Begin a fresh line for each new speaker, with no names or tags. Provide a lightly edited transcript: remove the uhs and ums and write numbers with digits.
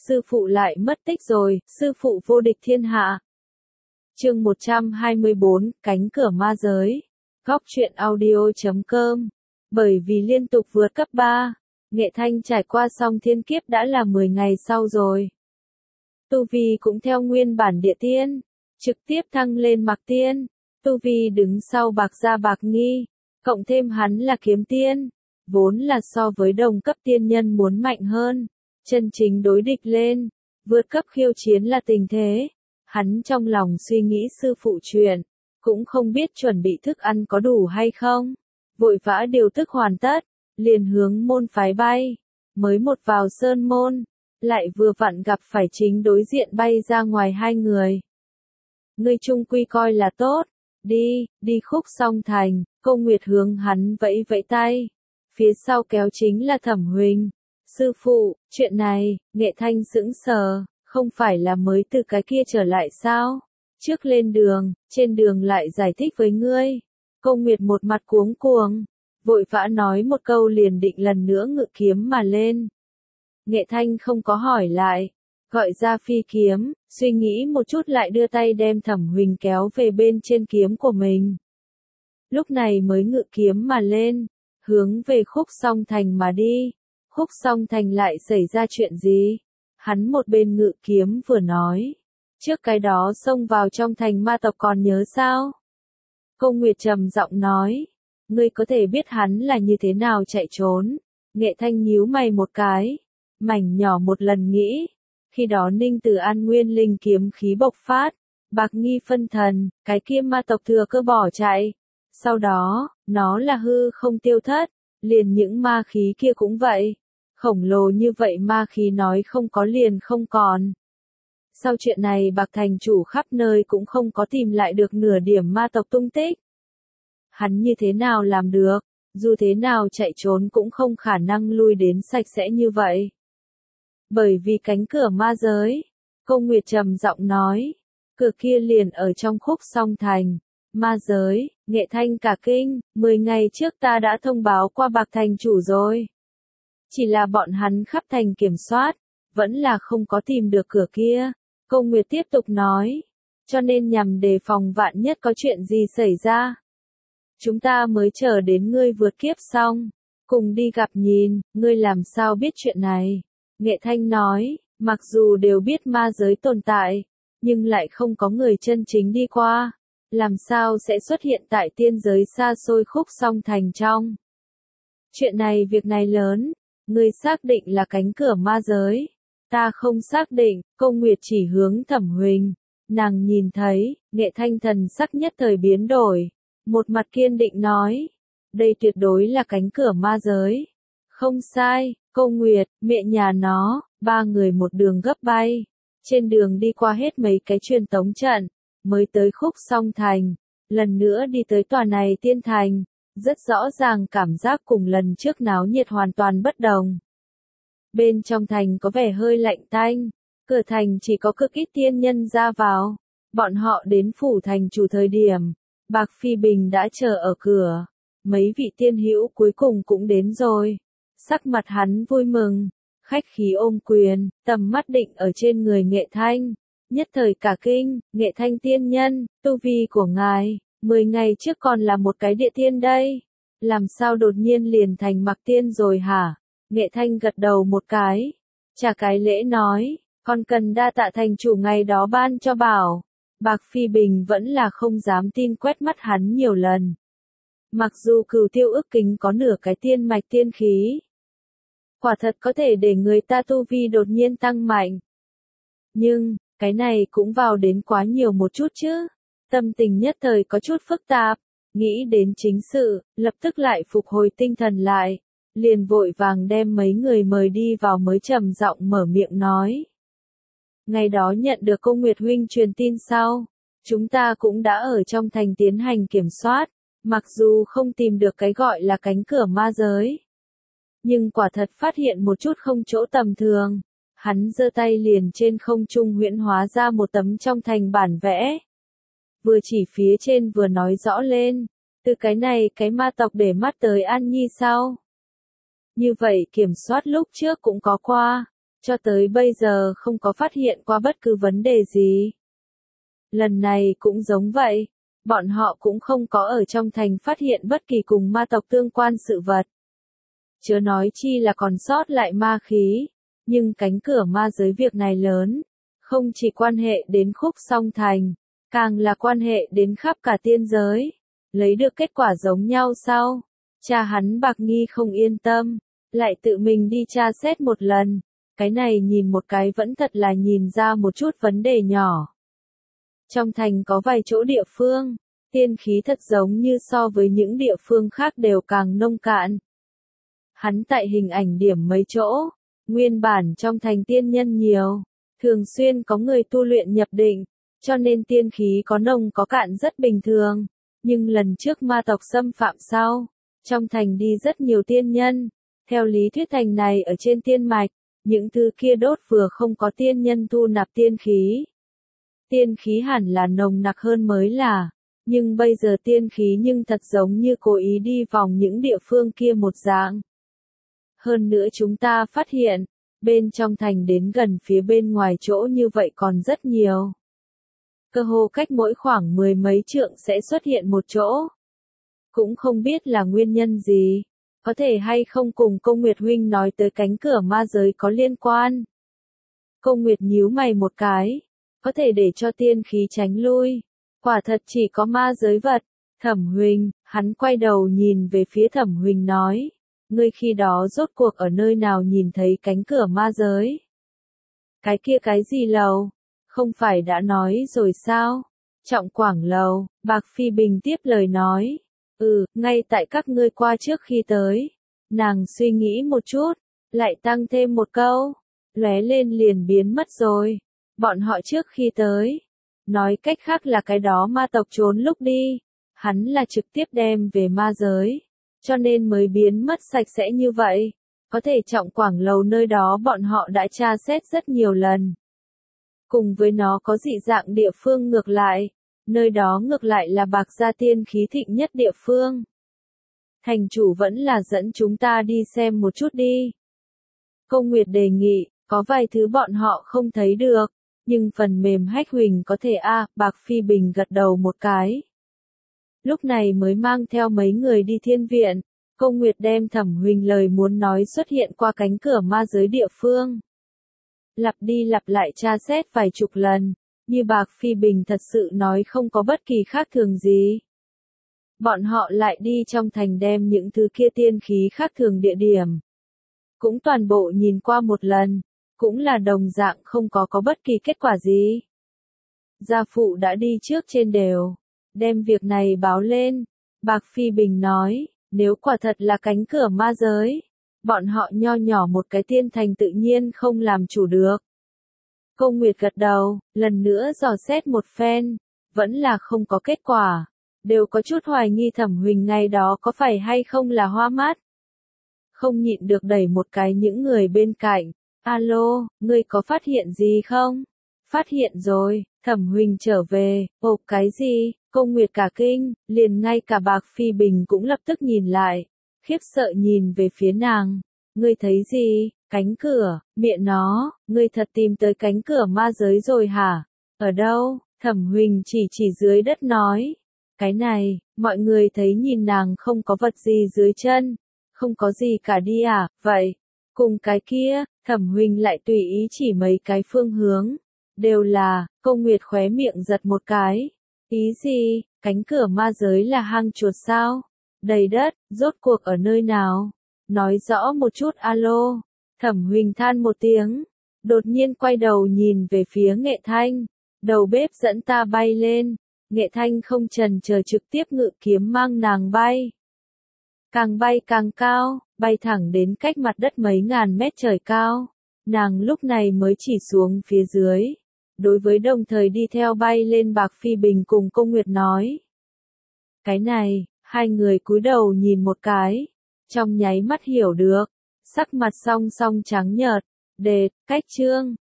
sư phụ lại mất tích rồi, sư phụ vô địch thiên hạ. Chương 124, cánh cửa ma giới. Góc truyện audio.com. Bởi vì liên tục vượt cấp 3, Nghệ Thanh trải qua xong thiên kiếp đã là 10 ngày sau rồi. Tu vi cũng theo nguyên bản địa tiên, trực tiếp thăng lên Mạc tiên. Tu vi đứng sau Bạc Gia Bạc Nghi, cộng thêm hắn là kiếm tiên, vốn là so với đồng cấp tiên nhân muốn mạnh hơn, chân chính đối địch lên, vượt cấp khiêu chiến là tình thế. Hắn trong lòng suy nghĩ sư phụ chuyện, cũng không biết chuẩn bị thức ăn có đủ hay không, vội vã điều tức hoàn tất, liền hướng môn phái bay, mới một vào sơn môn, lại vừa vặn gặp phải chính đối diện bay ra ngoài hai người. Ngươi chung quy coi là tốt, đi Khúc Song Thành, Cô Nguyệt hướng hắn vẫy vẫy tay, phía sau kéo chính là Thẩm Huỳnh. Sư phụ, chuyện này, Nghệ Thanh sững sờ, không phải là mới từ cái kia trở lại sao? Trước lên đường, trên đường lại giải thích với ngươi. Cô Nguyệt một mặt cuống cuồng, vội vã nói một câu liền định lần nữa ngự kiếm mà lên. Nghệ Thanh không có hỏi lại, gọi ra phi kiếm, suy nghĩ một chút lại đưa tay đem Thẩm Huỳnh kéo về bên trên kiếm của mình. Lúc này mới ngự kiếm mà lên, hướng về Khúc Song Thành mà đi. Khúc Song Thành lại xảy ra chuyện gì? Hắn một bên ngự kiếm vừa nói, trước cái đó xông vào trong thành ma tộc còn nhớ sao? Cô Nguyệt trầm giọng nói, ngươi có thể biết hắn là như thế nào chạy trốn? Nghệ Thanh nhíu mày một cái, mảnh nhỏ một lần nghĩ, khi đó Ninh Tử An nguyên linh kiếm khí bộc phát, Bạc Nghi phân thần, cái kia ma tộc thừa cơ bỏ chạy. Sau đó, nó là hư không tiêu thất, liền những ma khí kia cũng vậy. Khổng lồ như vậy ma khí nói không có liền không còn. Sau chuyện này Bạc thành chủ khắp nơi cũng không có tìm lại được nửa điểm ma tộc tung tích. Hắn như thế nào làm được, dù thế nào chạy trốn cũng không khả năng lui đến sạch sẽ như vậy. Bởi vì cánh cửa ma giới, Cô Nguyệt trầm giọng nói, cửa kia liền ở trong Khúc Song Thành. Ma giới, Nghệ Thanh cả kinh, 10 ngày trước ta đã thông báo qua Bạc thành chủ rồi. Chỉ là bọn hắn khắp thành kiểm soát, vẫn là không có tìm được cửa kia. Cô Nguyệt tiếp tục nói, cho nên nhằm đề phòng vạn nhất có chuyện gì xảy ra. Chúng ta mới chờ đến ngươi vượt kiếp xong, cùng đi gặp nhìn, ngươi làm sao biết chuyện này. Nghệ Thanh nói, mặc dù đều biết ma giới tồn tại, nhưng lại không có người chân chính đi qua. Làm sao sẽ xuất hiện tại tiên giới xa xôi Khúc Song Thành trong. Chuyện này việc này lớn, ngươi xác định là cánh cửa ma giới. Ta không xác định, Cô Nguyệt chỉ hướng Thẩm Huỳnh. Nàng nhìn thấy, Nghệ Thanh thần sắc nhất thời biến đổi. Một mặt kiên định nói, đây tuyệt đối là cánh cửa ma giới. Không sai, Cô Nguyệt, mẹ nhà nó, ba người một đường gấp bay. Trên đường đi qua hết mấy cái truyền tống trận, mới tới Khúc Song Thành. Lần nữa đi tới tòa này tiên thành, rất rõ ràng cảm giác cùng lần trước náo nhiệt hoàn toàn bất đồng. Bên trong thành có vẻ hơi lạnh tanh, cửa thành chỉ có cực ít tiên nhân ra vào. Bọn họ đến phủ thành chủ thời điểm, Bạc Phi Bình đã chờ ở cửa. Mấy vị tiên hữu cuối cùng cũng đến rồi. Sắc mặt hắn vui mừng, khách khí ôm quyền, tầm mắt định ở trên người Nghệ Thanh. Nhất thời cả kinh, Nghệ Thanh tiên nhân, tu vi của ngài, 10 ngày trước còn là một cái địa tiên đây. Làm sao đột nhiên liền thành Mạc tiên rồi hả? Nghệ Thanh gật đầu một cái, trả cái lễ nói, còn cần đa tạ thành chủ ngày đó ban cho bảo. Bạc Phi Bình vẫn là không dám tin quét mắt hắn nhiều lần. Mặc dù Cửu Tiêu ước kính có nửa cái tiên mạch tiên khí, quả thật có thể để người ta tu vi đột nhiên tăng mạnh. Nhưng, cái này cũng vào đến quá nhiều một chút chứ. Tâm tình nhất thời có chút phức tạp, nghĩ đến chính sự, lập tức lại phục hồi tinh thần lại. Liền vội vàng đem mấy người mời đi vào mới trầm giọng mở miệng nói. Ngày đó nhận được Cô Nguyệt huynh truyền tin sau, chúng ta cũng đã ở trong thành tiến hành kiểm soát, mặc dù không tìm được cái gọi là cánh cửa ma giới. Nhưng quả thật phát hiện một chút không chỗ tầm thường. Hắn giơ tay liền trên không trung huyễn hóa ra một tấm trong thành bản vẽ. Vừa chỉ phía trên vừa nói rõ lên, từ cái này cái ma tộc để mắt tới An Nhi sau. Như vậy kiểm soát lúc trước cũng có qua, cho tới bây giờ không có phát hiện qua bất cứ vấn đề gì. Lần này cũng giống vậy, bọn họ cũng không có ở trong thành phát hiện bất kỳ cùng ma tộc tương quan sự vật. Chớ nói chi là còn sót lại ma khí, nhưng cánh cửa ma giới việc này lớn, không chỉ quan hệ đến Khúc Song Thành, càng là quan hệ đến khắp cả tiên giới. Lấy được kết quả giống nhau sau, cha hắn Bạc Nghi không yên tâm, lại tự mình đi tra xét một lần, cái này nhìn một cái vẫn thật là nhìn ra một chút vấn đề nhỏ. Trong thành có vài chỗ địa phương, tiên khí thật giống như so với những địa phương khác đều càng nông cạn. Hắn tại hình ảnh điểm mấy chỗ, nguyên bản trong thành tiên nhân nhiều, thường xuyên có người tu luyện nhập định, cho nên tiên khí có nồng có cạn rất bình thường. Nhưng lần trước ma tộc xâm phạm sau, trong thành đi rất nhiều tiên nhân, theo lý thuyết thành này ở trên tiên mạch, những thứ kia đốt vừa không có tiên nhân thu nạp tiên khí. Tiên khí hẳn là nồng nặc hơn mới là, nhưng bây giờ tiên khí nhưng thật giống như cố ý đi vòng những địa phương kia một dạng. Hơn nữa chúng ta phát hiện, bên trong thành đến gần phía bên ngoài chỗ như vậy còn rất nhiều. Cơ hồ cách mỗi khoảng 10 mấy trượng sẽ xuất hiện một chỗ. Cũng không biết là nguyên nhân gì, có thể hay không cùng Công Nguyệt huynh nói tới cánh cửa ma giới có liên quan. Công Nguyệt nhíu mày một cái, có thể để cho tiên khí tránh lui, quả thật chỉ có ma giới vật. Thẩm huynh, hắn quay đầu nhìn về phía Thẩm huynh nói, ngươi khi đó rốt cuộc ở nơi nào nhìn thấy cánh cửa ma giới? Cái kia cái gì lầu? Không phải đã nói rồi sao? Trọng Quảng lầu, Bạc Phi Bình tiếp lời nói. Ngay tại các ngươi qua trước khi tới. Nàng suy nghĩ một chút, lại tăng thêm một câu. Lóe lên liền biến mất rồi. Bọn họ trước khi tới. Nói cách khác là cái đó ma tộc trốn lúc đi. Hắn là trực tiếp đem về ma giới. Cho nên mới biến mất sạch sẽ như vậy. Có thể Trọng Quảng lầu nơi đó bọn họ đã tra xét rất nhiều lần. Cùng với nó có dị dạng địa phương ngược lại, nơi đó ngược lại là Bạc gia tiên khí thịnh nhất địa phương. Thành chủ vẫn là dẫn chúng ta đi xem một chút đi. Công Nguyệt đề nghị, có vài thứ bọn họ không thấy được, nhưng phần mềm hách huỳnh có thể Bạc Phi Bình gật đầu một cái. Lúc này mới mang theo mấy người đi thiên viện, Công Nguyệt đem Thẩm huynh lời muốn nói xuất hiện qua cánh cửa ma giới địa phương. Lặp đi lặp lại tra xét vài chục lần, như Bạc Phi Bình thật sự nói không có bất kỳ khác thường gì. Bọn họ lại đi trong thành đem những thứ kia tiên khí khác thường địa điểm. Cũng toàn bộ nhìn qua một lần, cũng là đồng dạng không có bất kỳ kết quả gì. Gia phụ đã đi trước trên đều, đem việc này báo lên. Bạc Phi Bình nói, nếu quả thật là cánh cửa ma giới, bọn họ nho nhỏ một cái tiên thành tự nhiên không làm chủ được. Công Nguyệt gật đầu, lần nữa dò xét một phen, vẫn là không có kết quả, đều có chút hoài nghi Thẩm huynh ngày đó có phải hay không là hoa mắt. Không nhịn được đẩy một cái những người bên cạnh, alo, ngươi có phát hiện gì không? Phát hiện rồi, Thẩm huynh trở về, cái gì? Công Nguyệt cả kinh, liền ngay cả Bạc Phi Bình cũng lập tức nhìn lại, khiếp sợ nhìn về phía nàng. Ngươi thấy gì? Cánh cửa, miệng nó, ngươi thật tìm tới cánh cửa ma giới rồi hả? Ở đâu? Thẩm huynh chỉ dưới đất nói. Cái này, mọi người thấy nhìn nàng không có vật gì dưới chân, không có gì cả đi vậy. Cùng cái kia, Thẩm huynh lại tùy ý chỉ mấy cái phương hướng. Đều là, Công Nguyệt khóe miệng giật một cái. Ý gì, cánh cửa ma giới là hang chuột sao? Đầy đất, rốt cuộc ở nơi nào? Nói rõ một chút alo. Thẩm huynh than một tiếng, đột nhiên quay đầu nhìn về phía Nghệ Thanh, đầu bếp dẫn ta bay lên, Nghệ Thanh không chần chờ trực tiếp ngự kiếm mang nàng bay. Càng bay càng cao, bay thẳng đến cách mặt đất mấy ngàn mét trời cao, nàng lúc này mới chỉ xuống phía dưới. Đối với đồng thời đi theo bay lên Bạc Phi Bình cùng Công Nguyệt nói. Cái này, hai người cúi đầu nhìn một cái, trong nháy mắt hiểu được. Sắc mặt song song trắng nhợt, cách chương.